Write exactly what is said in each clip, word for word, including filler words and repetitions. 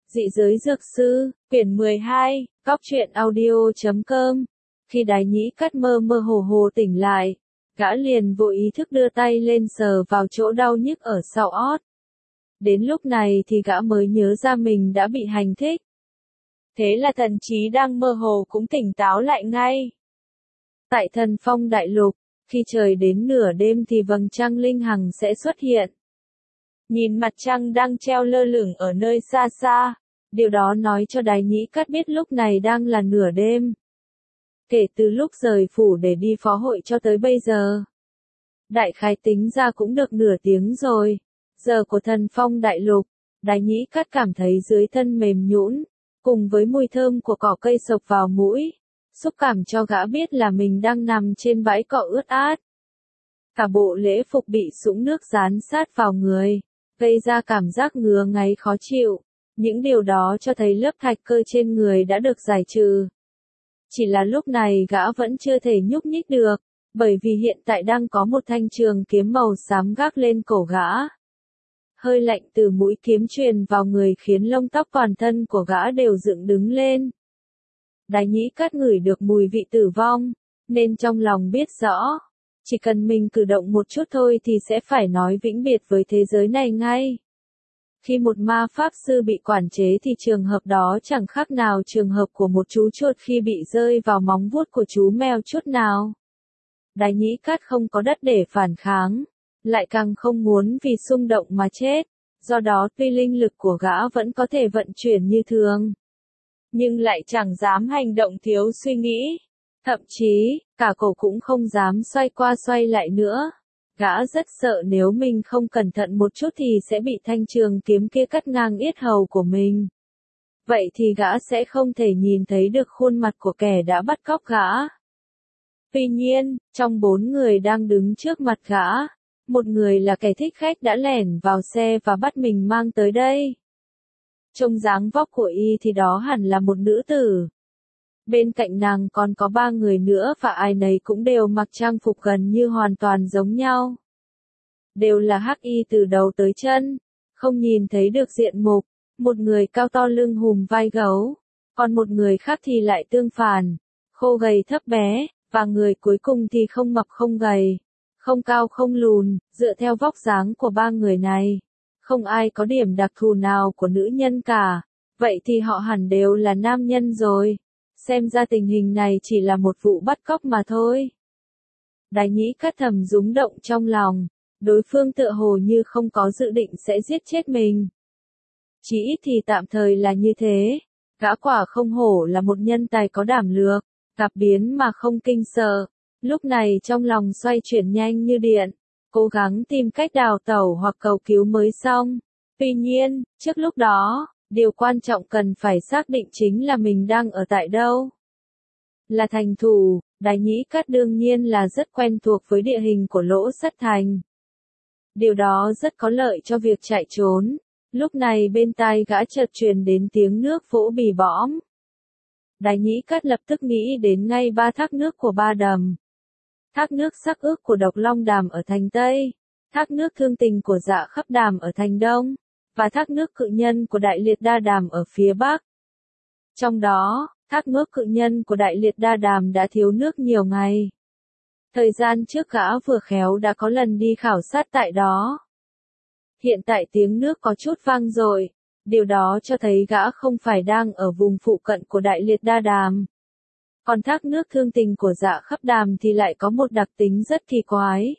Dị giới dược sư, quyển mười hai, Cóc truyện audio chấm com. Khi Đái Nhĩ Cắt mơ mơ hồ hồ tỉnh lại, gã liền vô ý thức đưa tay lên sờ vào chỗ đau nhức ở sau ót. Đến lúc này thì gã mới nhớ ra mình đã bị hành thích. Thế là thần trí đang mơ hồ cũng tỉnh táo lại ngay. Tại Thần Phong Đại Lục, khi trời đến nửa đêm thì vầng trăng linh hằng sẽ xuất hiện. Nhìn mặt trăng đang treo lơ lửng ở nơi xa xa, điều đó nói cho Đái Nhĩ Cắt biết lúc này đang là nửa đêm. Kể từ lúc rời phủ để đi phó hội cho tới bây giờ, đại khái tính ra cũng được nửa tiếng rồi. Giờ của Thần Phong Đại Lục, Đái Nhĩ Cắt cảm thấy dưới thân mềm nhũn, cùng với mùi thơm của cỏ cây sộc vào mũi, xúc cảm cho gã biết là mình đang nằm trên bãi cỏ ướt át. Cả bộ lễ phục bị sũng nước dán sát vào người, gây ra cảm giác ngứa ngáy khó chịu. Những điều đó cho thấy lớp thạch cơ trên người đã được giải trừ. Chỉ là lúc này gã vẫn chưa thể nhúc nhích được, bởi vì hiện tại đang có một thanh trường kiếm màu xám gác lên cổ gã. Hơi lạnh từ mũi kiếm truyền vào người khiến lông tóc toàn thân của gã đều dựng đứng lên. Đái Nhĩ Cắt ngửi được mùi vị tử vong, nên trong lòng biết rõ, chỉ cần mình cử động một chút thôi thì sẽ phải nói vĩnh biệt với thế giới này ngay. Khi một ma pháp sư bị quản chế thì trường hợp đó chẳng khác nào trường hợp của một chú chuột khi bị rơi vào móng vuốt của chú mèo chút nào. Đái Nhĩ Cắt không có đất để phản kháng, lại càng không muốn vì xung động mà chết, do đó tuy linh lực của gã vẫn có thể vận chuyển như thường, nhưng lại chẳng dám hành động thiếu suy nghĩ, thậm chí, cả cổ cũng không dám xoay qua xoay lại nữa. Gã rất sợ nếu mình không cẩn thận một chút thì sẽ bị thanh trường kiếm kia cắt ngang yết hầu của mình. Vậy thì gã sẽ không thể nhìn thấy được khuôn mặt của kẻ đã bắt cóc gã. Tuy nhiên, trong bốn người đang đứng trước mặt gã, một người là kẻ thích khách đã lẻn vào xe và bắt mình mang tới đây. Trông dáng vóc của y thì đó hẳn là một nữ tử. Bên cạnh nàng còn có ba người nữa và ai nấy cũng đều mặc trang phục gần như hoàn toàn giống nhau. Đều là hắc y từ đầu tới chân, không nhìn thấy được diện mục, một người cao to lưng hùm vai gấu, còn một người khác thì lại tương phản, khô gầy thấp bé, và người cuối cùng thì không mập không gầy, không cao không lùn. Dựa theo vóc dáng của ba người này, không ai có điểm đặc thù nào của nữ nhân cả, vậy thì họ hẳn đều là nam nhân rồi. Xem ra tình hình này chỉ là một vụ bắt cóc mà thôi. Đái Nhĩ Cắt thầm rúng động trong lòng, đối phương tựa hồ như không có dự định sẽ giết chết mình. Chỉ ít thì tạm thời là như thế, gã quả không hổ là một nhân tài có đảm lược, gặp biến mà không kinh sợ. Lúc này trong lòng xoay chuyển nhanh như điện, cố gắng tìm cách đào tẩu hoặc cầu cứu mới xong. Tuy nhiên, trước lúc đó, điều quan trọng cần phải xác định chính là mình đang ở tại đâu. Là thành thủ, Đái Nhĩ Cắt đương nhiên là rất quen thuộc với địa hình của Lỗ Sắt Thành. Điều đó rất có lợi cho việc chạy trốn. Lúc này bên tai gã chợt truyền đến tiếng nước vỗ bì bõm. Đái Nhĩ Cắt lập tức nghĩ đến ngay ba thác nước của Ba Đầm. Thác nước Sắc Ước của Độc Long Đàm ở thành Tây, thác nước Thương Tình của Dạ Khắp Đàm ở thành Đông, và thác nước Cự Nhân của Đại Liệt Đa Đàm ở phía Bắc. Trong đó, thác nước Cự Nhân của Đại Liệt Đa Đàm đã thiếu nước nhiều ngày. Thời gian trước gã vừa khéo đã có lần đi khảo sát tại đó. Hiện tại tiếng nước có chút vang dội, điều đó cho thấy gã không phải đang ở vùng phụ cận của Đại Liệt Đa Đàm. Còn thác nước Thương Tình của Dạ Khắp Đàm thì lại có một đặc tính rất kỳ quái.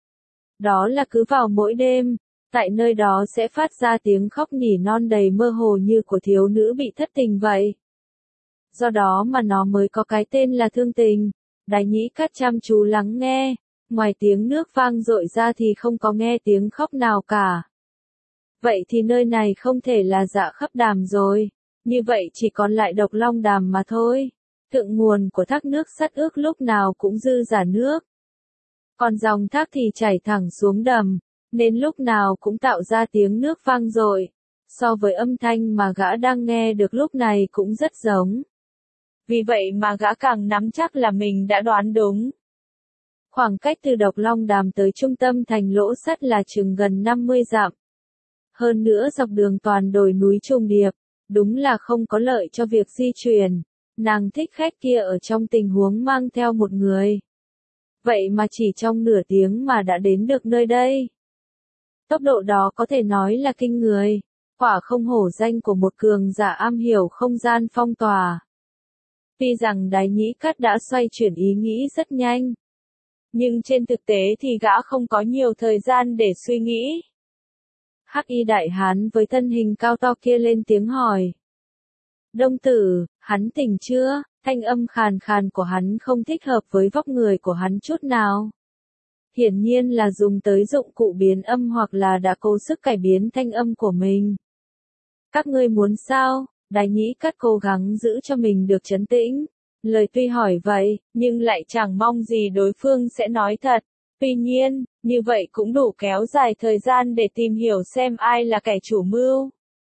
Đó là cứ vào mỗi đêm, tại nơi đó sẽ phát ra tiếng khóc nỉ non đầy mơ hồ như của thiếu nữ bị thất tình vậy. Do đó mà nó mới có cái tên là Thương Tình. Đái Nhĩ Cắt chăm chú lắng nghe, ngoài tiếng nước vang dội ra thì không có nghe tiếng khóc nào cả. Vậy thì nơi này không thể là Dạ Khắp Đàm rồi, như vậy chỉ còn lại Độc Long Đàm mà thôi. Thượng nguồn của thác nước Sắt Ước lúc nào cũng dư dả nước. Còn dòng thác thì chảy thẳng xuống đầm, nên lúc nào cũng tạo ra tiếng nước vang dội, so với âm thanh mà gã đang nghe được lúc này cũng rất giống. Vì vậy mà gã càng nắm chắc là mình đã đoán đúng. Khoảng cách từ Độc Long Đàm tới trung tâm thành Lỗ Sắt là chừng gần năm mươi dặm. Hơn nữa dọc đường toàn đồi núi trùng điệp, đúng là không có lợi cho việc di chuyển. Nàng thích khách kia ở trong tình huống mang theo một người. Vậy mà chỉ trong nửa tiếng mà đã đến được nơi đây. Tốc độ đó có thể nói là kinh người, quả không hổ danh của một cường giả am hiểu không gian phong tỏa. Tuy rằng Đái Nhĩ Cát đã xoay chuyển ý nghĩ rất nhanh, nhưng trên thực tế thì gã không có nhiều thời gian để suy nghĩ. Hắc y đại hán với thân hình cao to kia lên tiếng hỏi. Đông tử, hắn tỉnh chưa? Thanh âm khàn khàn của hắn không thích hợp với vóc người của hắn chút nào. Hiển nhiên là dùng tới dụng cụ biến âm hoặc là đã cố sức cải biến thanh âm của mình. Các ngươi muốn sao? Đái Nhĩ Cát cố gắng giữ cho mình được trấn tĩnh. Lời tuy hỏi vậy, nhưng lại chẳng mong gì đối phương sẽ nói thật. Tuy nhiên, như vậy cũng đủ kéo dài thời gian để tìm hiểu xem ai là kẻ chủ mưu.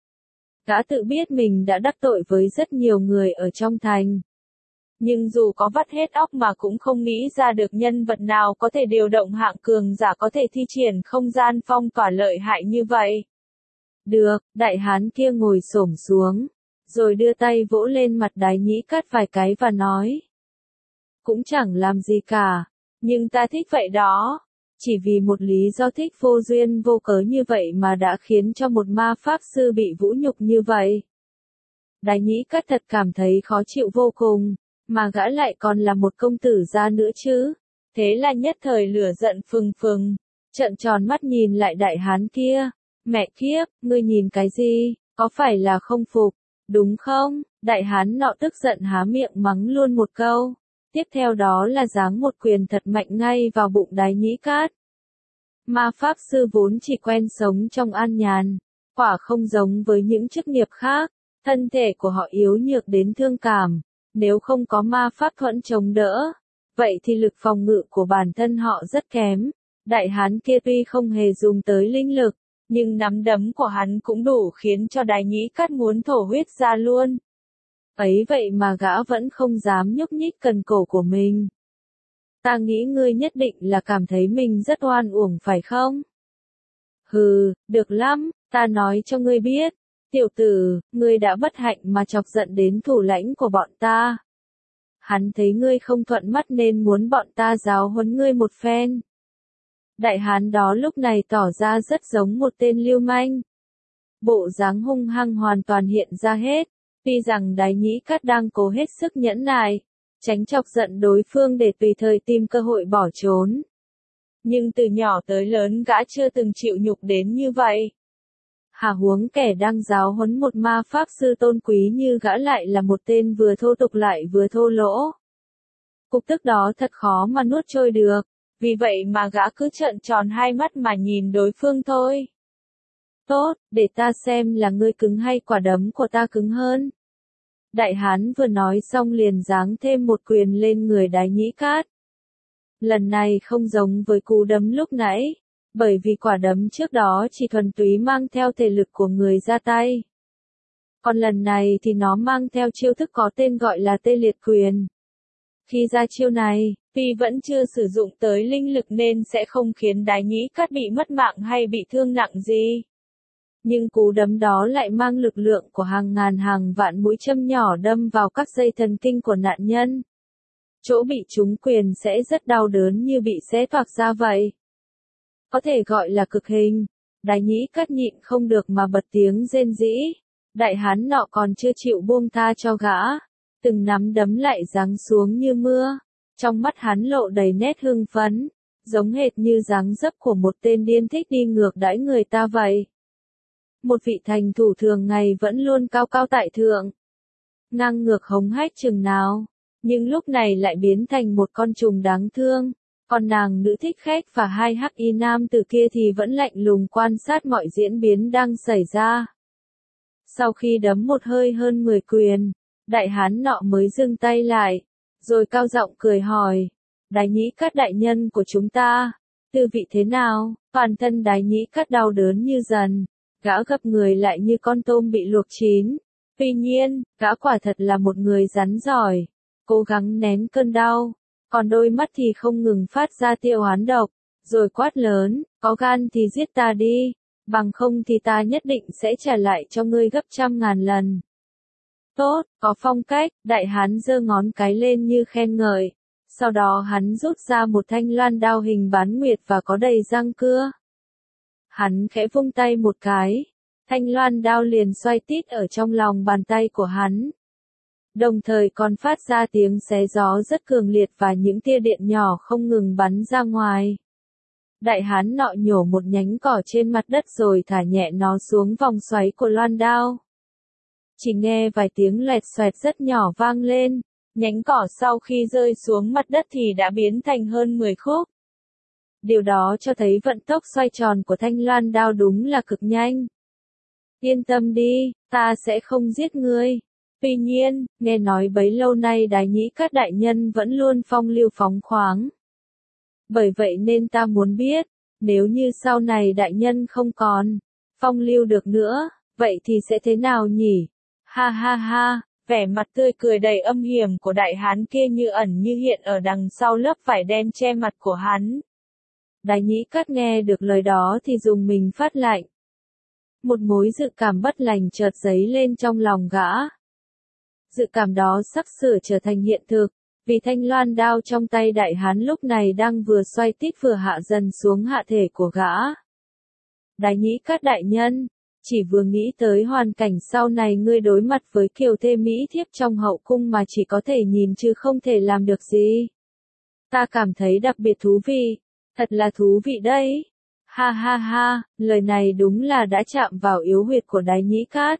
Gã tự biết mình đã đắc tội với rất nhiều người ở trong thành. Nhưng dù có vắt hết óc mà cũng không nghĩ ra được nhân vật nào có thể điều động hạng cường giả có thể thi triển không gian phong tỏa lợi hại như vậy. Được, đại hán kia ngồi xổm xuống, rồi đưa tay vỗ lên mặt Đái Nhĩ Cát vài cái và nói. Cũng chẳng làm gì cả, nhưng ta thích vậy đó. Chỉ vì một lý do thích vô duyên vô cớ như vậy mà đã khiến cho một ma pháp sư bị vũ nhục như vậy. Đái Nhĩ Cát thật cảm thấy khó chịu vô cùng, mà gã lại còn là một công tử gia nữa chứ. Thế là nhất thời lửa giận phừng phừng, trợn tròn mắt nhìn lại đại hán kia. Mẹ kiếp, ngươi nhìn cái gì, có phải là không phục, đúng không? Đại hán nọ tức giận há miệng mắng luôn một câu. Tiếp theo đó là giáng một quyền thật mạnh ngay vào bụng Đái Nhĩ Cát. Ma pháp sư vốn chỉ quen sống trong an nhàn, quả không giống với những chức nghiệp khác, thân thể của họ yếu nhược đến thương cảm, nếu không có ma pháp thuẫn chống đỡ, vậy thì lực phòng ngự của bản thân họ rất kém. Đại hán kia tuy không hề dùng tới linh lực, nhưng nắm đấm của hắn cũng đủ khiến cho Đái Nhĩ Cát muốn thổ huyết ra luôn. Ấy vậy mà gã vẫn không dám nhúc nhích cần cổ của mình. Ta nghĩ ngươi nhất định là cảm thấy mình rất oan uổng phải không? Hừ, được lắm, ta nói cho ngươi biết. Tiểu tử, ngươi đã bất hạnh mà chọc giận đến thủ lãnh của bọn ta. Hắn thấy ngươi không thuận mắt nên muốn bọn ta giáo huấn ngươi một phen. Đại hán đó lúc này tỏ ra rất giống một tên lưu manh. Bộ dáng hung hăng hoàn toàn hiện ra hết. Tuy rằng Đái Nhĩ Cát đang cố hết sức nhẫn nại, tránh chọc giận đối phương để tùy thời tìm cơ hội bỏ trốn. Nhưng từ nhỏ tới lớn gã chưa từng chịu nhục đến như vậy. Hà huống kẻ đang giáo huấn một ma pháp sư tôn quý như gã lại là một tên vừa thô tục lại vừa thô lỗ. Cục tức đó thật khó mà nuốt trôi được, vì vậy mà gã cứ trợn tròn hai mắt mà nhìn đối phương thôi. Tốt, để ta xem là ngươi cứng hay quả đấm của ta cứng hơn. Đại hán vừa nói xong liền giáng thêm một quyền lên người Đái Nhĩ Cát. Lần này không giống với cú đấm lúc nãy, bởi vì quả đấm trước đó chỉ thuần túy mang theo thể lực của người ra tay. Còn lần này thì nó mang theo chiêu thức có tên gọi là tê liệt quyền. Khi ra chiêu này, tuy vẫn chưa sử dụng tới linh lực nên sẽ không khiến Đái Nhĩ Cát bị mất mạng hay bị thương nặng gì. Nhưng cú đấm đó lại mang lực lượng của hàng ngàn hàng vạn mũi châm nhỏ đâm vào các dây thần kinh của nạn nhân. Chỗ bị trúng quyền sẽ rất đau đớn như bị xé toạc ra vậy. Có thể gọi là cực hình. Đái Nhĩ Cát nhịn không được mà bật tiếng rên rỉ. Đại hán nọ còn chưa chịu buông tha cho gã. Từng nắm đấm lại giáng xuống như mưa. Trong mắt hắn lộ đầy nét hưng phấn. Giống hệt như dáng dấp của một tên điên thích đi ngược đãi người ta vậy. Một vị thành thủ thường ngày vẫn luôn cao cao tại thượng. Ngang ngược hống hách chừng nào. Nhưng lúc này lại biến thành một con trùng đáng thương. Còn nàng nữ thích khách và hai hắc y nam từ kia thì vẫn lạnh lùng quan sát mọi diễn biến đang xảy ra. Sau khi đấm một hơi hơn mười quyền, đại hán nọ mới dừng tay lại, rồi cao giọng cười hỏi, Đái Nhĩ Cát đại nhân của chúng ta, tư vị thế nào? Toàn thân Đái Nhĩ Cát đau đớn như dần, gã gập người lại như con tôm bị luộc chín. Tuy nhiên, gã quả thật là một người rắn giỏi, cố gắng nén cơn đau. Còn đôi mắt thì không ngừng phát ra tia oán độc, rồi quát lớn, có gan thì giết ta đi, bằng không thì ta nhất định sẽ trả lại cho ngươi gấp trăm ngàn lần. Tốt, có phong cách, đại hán giơ ngón cái lên như khen ngợi. Sau đó hắn rút ra một thanh loan đao hình bán nguyệt và có đầy răng cưa. Hắn khẽ vung tay một cái, thanh loan đao liền xoay tít ở trong lòng bàn tay của hắn. Đồng thời còn phát ra tiếng xé gió rất cường liệt và những tia điện nhỏ không ngừng bắn ra ngoài. Đại hán nọ nhổ một nhánh cỏ trên mặt đất rồi thả nhẹ nó xuống vòng xoáy của loan đao. Chỉ nghe vài tiếng loẹt xoẹt rất nhỏ vang lên, nhánh cỏ sau khi rơi xuống mặt đất thì đã biến thành hơn mười khúc. Điều đó cho thấy vận tốc xoay tròn của thanh loan đao đúng là cực nhanh. Yên tâm đi, ta sẽ không giết ngươi. Tuy nhiên, nghe nói bấy lâu nay Đái Nhĩ Cát đại nhân vẫn luôn phong lưu phóng khoáng. Bởi vậy nên ta muốn biết, nếu như sau này đại nhân không còn phong lưu được nữa, vậy thì sẽ thế nào nhỉ? Ha ha ha, vẻ mặt tươi cười đầy âm hiểm của đại hán kia như ẩn như hiện ở đằng sau lớp vải đen che mặt của hắn. Đái Nhĩ Cát nghe được lời đó thì dùng mình phát lạnh. Một mối dự cảm bất lành chợt dấy lên trong lòng gã. Dự cảm đó sắp sửa trở thành hiện thực, vì thanh loan đao trong tay đại hán lúc này đang vừa xoay tít vừa hạ dần xuống hạ thể của gã. Đái Nhĩ Cát đại nhân, chỉ vừa nghĩ tới hoàn cảnh sau này ngươi đối mặt với kiều thê mỹ thiếp trong hậu cung mà chỉ có thể nhìn chứ không thể làm được gì. Ta cảm thấy đặc biệt thú vị, thật là thú vị đấy. Ha ha ha, lời này đúng là đã chạm vào yếu huyệt của Đái Nhĩ Cát.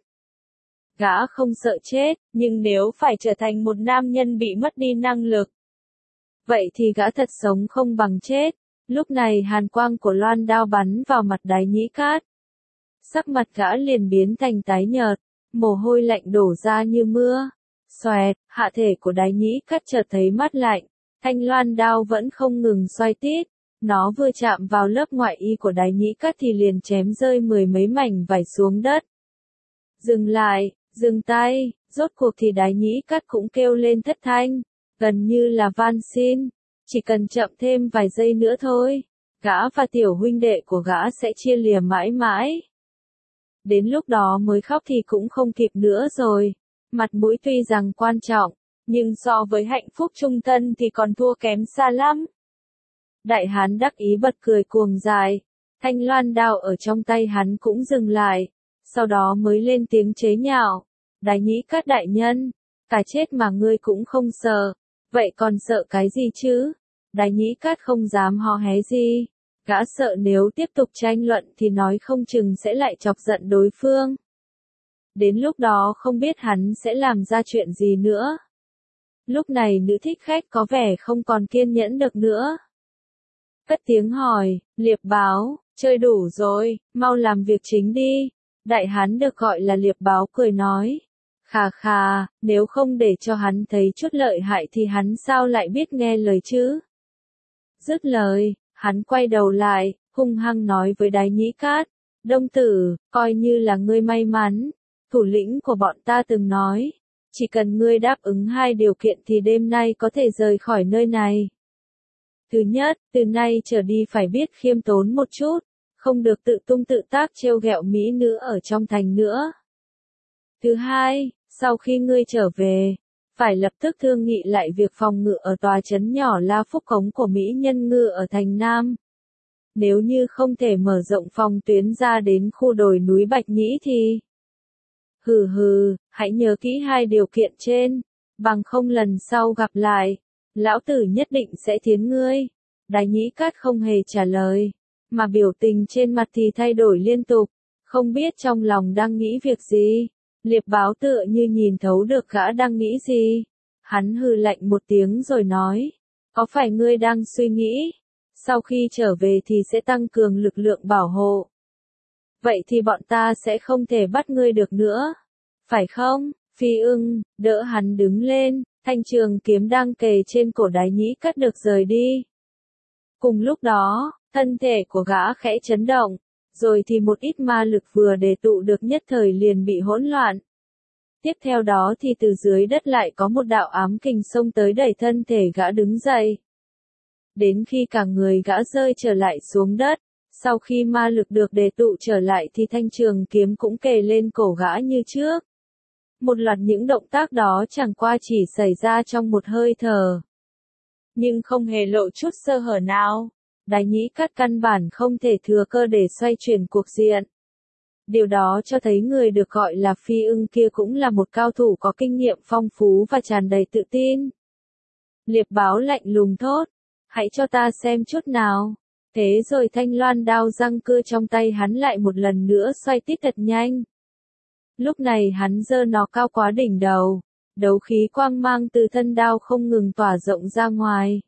Gã không sợ chết, nhưng nếu phải trở thành một nam nhân bị mất đi năng lực, vậy thì gã thật sống không bằng chết. Lúc này hàn quang của loan đao bắn vào mặt Đái Nhĩ Cát. Sắc mặt gã liền biến thành tái nhợt, mồ hôi lạnh đổ ra như mưa. Xoẹt, hạ thể của Đái Nhĩ Cát chợt thấy mát lạnh, thanh loan đao vẫn không ngừng xoay tít. Nó vừa chạm vào lớp ngoại y của Đái Nhĩ Cát thì liền chém rơi mười mấy mảnh vải xuống đất. Dừng lại, dừng tay, rốt cuộc thì Đái Nhĩ Cát cũng kêu lên thất thanh, gần như là van xin, chỉ cần chậm thêm vài giây nữa thôi, gã và tiểu huynh đệ của gã sẽ chia lìa mãi mãi. Đến lúc đó mới khóc thì cũng không kịp nữa rồi, mặt mũi tuy rằng quan trọng, nhưng so với hạnh phúc chung thân thì còn thua kém xa lắm. Đại hán đắc ý bật cười cuồng dại, thanh loan đao ở trong tay hắn cũng dừng lại, sau đó mới lên tiếng chế nhạo. Đái Nhĩ Cát đại nhân, cả chết mà ngươi cũng không sợ, vậy còn sợ cái gì chứ? Đái Nhĩ Cát không dám hò hé gì, gã sợ nếu tiếp tục tranh luận thì nói không chừng sẽ lại chọc giận đối phương. Đến lúc đó không biết hắn sẽ làm ra chuyện gì nữa. Lúc này nữ thích khách có vẻ không còn kiên nhẫn được nữa. Cất tiếng hỏi, Liệp Báo, chơi đủ rồi, mau làm việc chính đi. Đại hán được gọi là Liệp Báo cười nói. Khà khà, nếu không để cho hắn thấy chút lợi hại thì hắn sao lại biết nghe lời chứ? Dứt lời, hắn quay đầu lại, hung hăng nói với Đái Nhĩ Cát. Đông tử, coi như là ngươi may mắn. Thủ lĩnh của bọn ta từng nói, chỉ cần ngươi đáp ứng hai điều kiện thì đêm nay có thể rời khỏi nơi này. Thứ nhất, từ nay trở đi phải biết khiêm tốn một chút, không được tự tung tự tác trêu ghẹo mỹ nữ ở trong thành nữa. Thứ hai, sau khi ngươi trở về, phải lập tức thương nghị lại việc phòng ngự ở tòa trấn nhỏ La Phúc Cống của Mỹ Nhân Ngư ở thành Nam. Nếu như không thể mở rộng phòng tuyến ra đến khu đồi núi Bạch Nhĩ thì... Hừ hừ, hãy nhớ kỹ hai điều kiện trên, bằng không lần sau gặp lại, lão tử nhất định sẽ thiến ngươi. Đái Nhĩ Cát không hề trả lời, mà biểu tình trên mặt thì thay đổi liên tục, không biết trong lòng đang nghĩ việc gì. Liệp Báo tựa như nhìn thấu được gã đang nghĩ gì. Hắn hừ lạnh một tiếng rồi nói, có phải ngươi đang suy nghĩ, sau khi trở về thì sẽ tăng cường lực lượng bảo hộ. Vậy thì bọn ta sẽ không thể bắt ngươi được nữa, phải không? Phi Ưng, đỡ hắn đứng lên, thanh trường kiếm đang kề trên cổ Đái Nhĩ Cát được rời đi. Cùng lúc đó, thân thể của gã khẽ chấn động, rồi thì một ít ma lực vừa đề tụ được nhất thời liền bị hỗn loạn. Tiếp theo đó thì từ dưới đất lại có một đạo ám kình xông tới đẩy thân thể gã đứng dậy. Đến khi cả người gã rơi trở lại xuống đất, sau khi ma lực được đề tụ trở lại thì thanh trường kiếm cũng kề lên cổ gã như trước. Một loạt những động tác đó chẳng qua chỉ xảy ra trong một hơi thở. Nhưng không hề lộ chút sơ hở nào. Đái Nhĩ Cát căn bản không thể thừa cơ để xoay chuyển cuộc diện. Điều đó cho thấy người được gọi là Phi Ưng kia cũng là một cao thủ có kinh nghiệm phong phú và tràn đầy tự tin. Liệp báo lạnh lùng thốt, hãy cho ta xem chút nào. Thế rồi thanh loan đao răng cưa trong tay hắn lại một lần nữa xoay tít thật nhanh. Lúc này hắn giơ nó cao quá đỉnh đầu, đấu khí quang mang từ thân đao không ngừng tỏa rộng ra ngoài.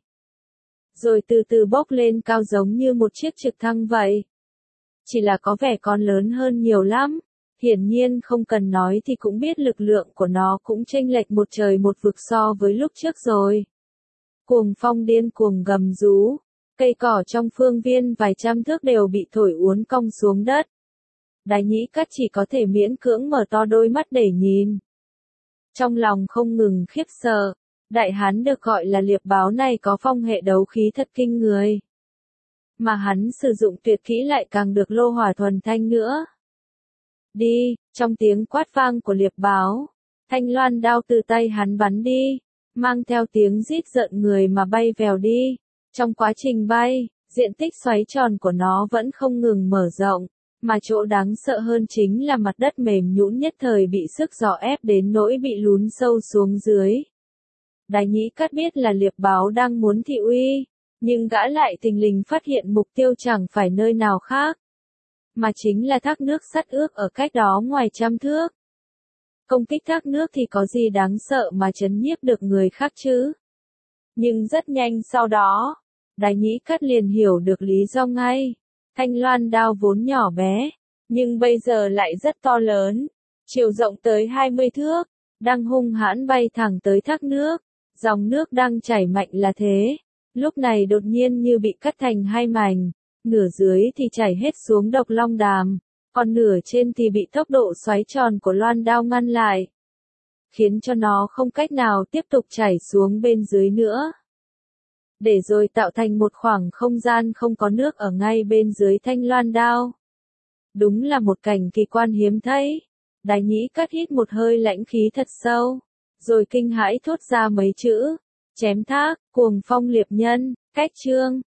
Rồi từ từ bốc lên cao giống như một chiếc trực thăng vậy. Chỉ là có vẻ còn lớn hơn nhiều lắm. Hiển nhiên không cần nói thì cũng biết lực lượng của nó cũng chênh lệch một trời một vực so với lúc trước rồi. Cuồng phong điên cuồng gầm rú, cây cỏ trong phương viên vài trăm thước đều bị thổi uốn cong xuống đất. Đái Nhĩ Cát chỉ có thể miễn cưỡng mở to đôi mắt để nhìn. Trong lòng không ngừng khiếp sợ, đại hán được gọi là liệp báo này có phong hệ đấu khí thật kinh người. Mà hắn sử dụng tuyệt kỹ lại càng được lô hỏa thuần thanh nữa. Đi, trong tiếng quát vang của liệp báo, thanh loan đao từ tay hắn bắn đi, mang theo tiếng rít rợn người mà bay vèo đi. Trong quá trình bay, diện tích xoáy tròn của nó vẫn không ngừng mở rộng, mà chỗ đáng sợ hơn chính là mặt đất mềm nhũn nhất thời bị sức gió ép đến nỗi bị lún sâu xuống dưới. Đái Nhĩ Cát biết là liệp báo đang muốn thị uy, nhưng gã lại thình lình phát hiện mục tiêu chẳng phải nơi nào khác, mà chính là thác nước sắt ướt ở cách đó ngoài trăm thước. Công kích thác nước thì có gì đáng sợ mà chấn nhiếp được người khác chứ? Nhưng rất nhanh sau đó, Đái Nhĩ Cát liền hiểu được lý do ngay. Thanh loan đao vốn nhỏ bé, nhưng bây giờ lại rất to lớn, chiều rộng tới hai mươi thước, đang hung hãn bay thẳng tới thác nước. Dòng nước đang chảy mạnh là thế, lúc này đột nhiên như bị cắt thành hai mảnh, nửa dưới thì chảy hết xuống Độc Long Đàm, còn nửa trên thì bị tốc độ xoáy tròn của loan đao ngăn lại, khiến cho nó không cách nào tiếp tục chảy xuống bên dưới nữa. Để rồi tạo thành một khoảng không gian không có nước ở ngay bên dưới thanh loan đao. Đúng là một cảnh kỳ quan hiếm thấy. Đái Nhĩ Cát hít một hơi lãnh khí thật sâu, rồi kinh hãi thốt ra mấy chữ, chém thác, cuồng phong liệp nhân, cách chương.